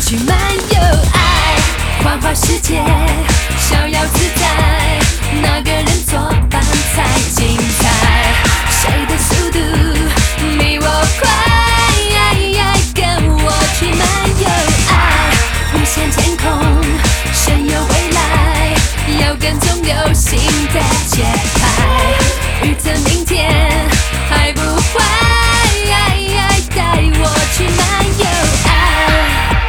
去漫游爱，花花世界，逍遥自在，哪个人作伴才精彩？谁的速度比我快？跟我去漫游爱，无限天空，神游未来，要跟踪流星的节拍，预测明天还不坏，带我去漫游爱。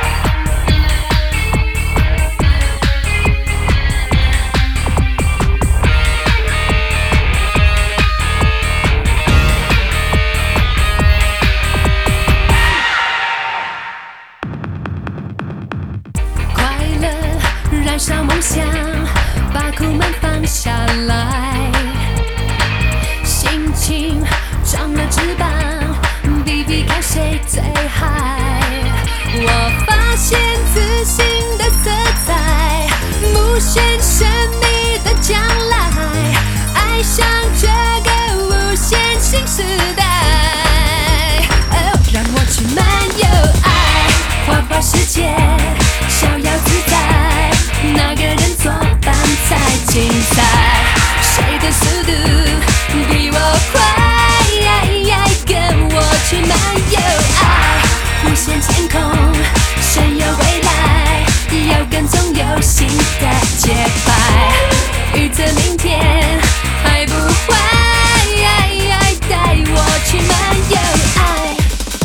快乐燃烧梦想，把苦闷放下来，心情长了翅膀，比比看谁最嗨。我发现自信的色彩，目眩神秘的将来，爱上这个无限新时代。让我去漫游爱，花花世界，逍遥自在，哪个人作伴才精彩？谁的速度比我快？跟我去漫游爱，无限天空，神游未来，要跟踪流星的节拍，预测明天还不坏，带我去漫游爱。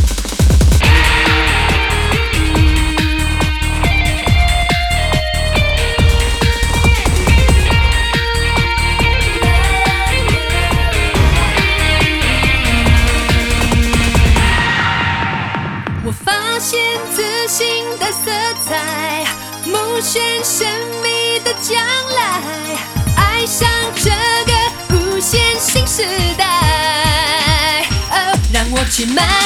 发现自信的色彩，目眩神秘的将来，爱上这个无限新时代。让我去漫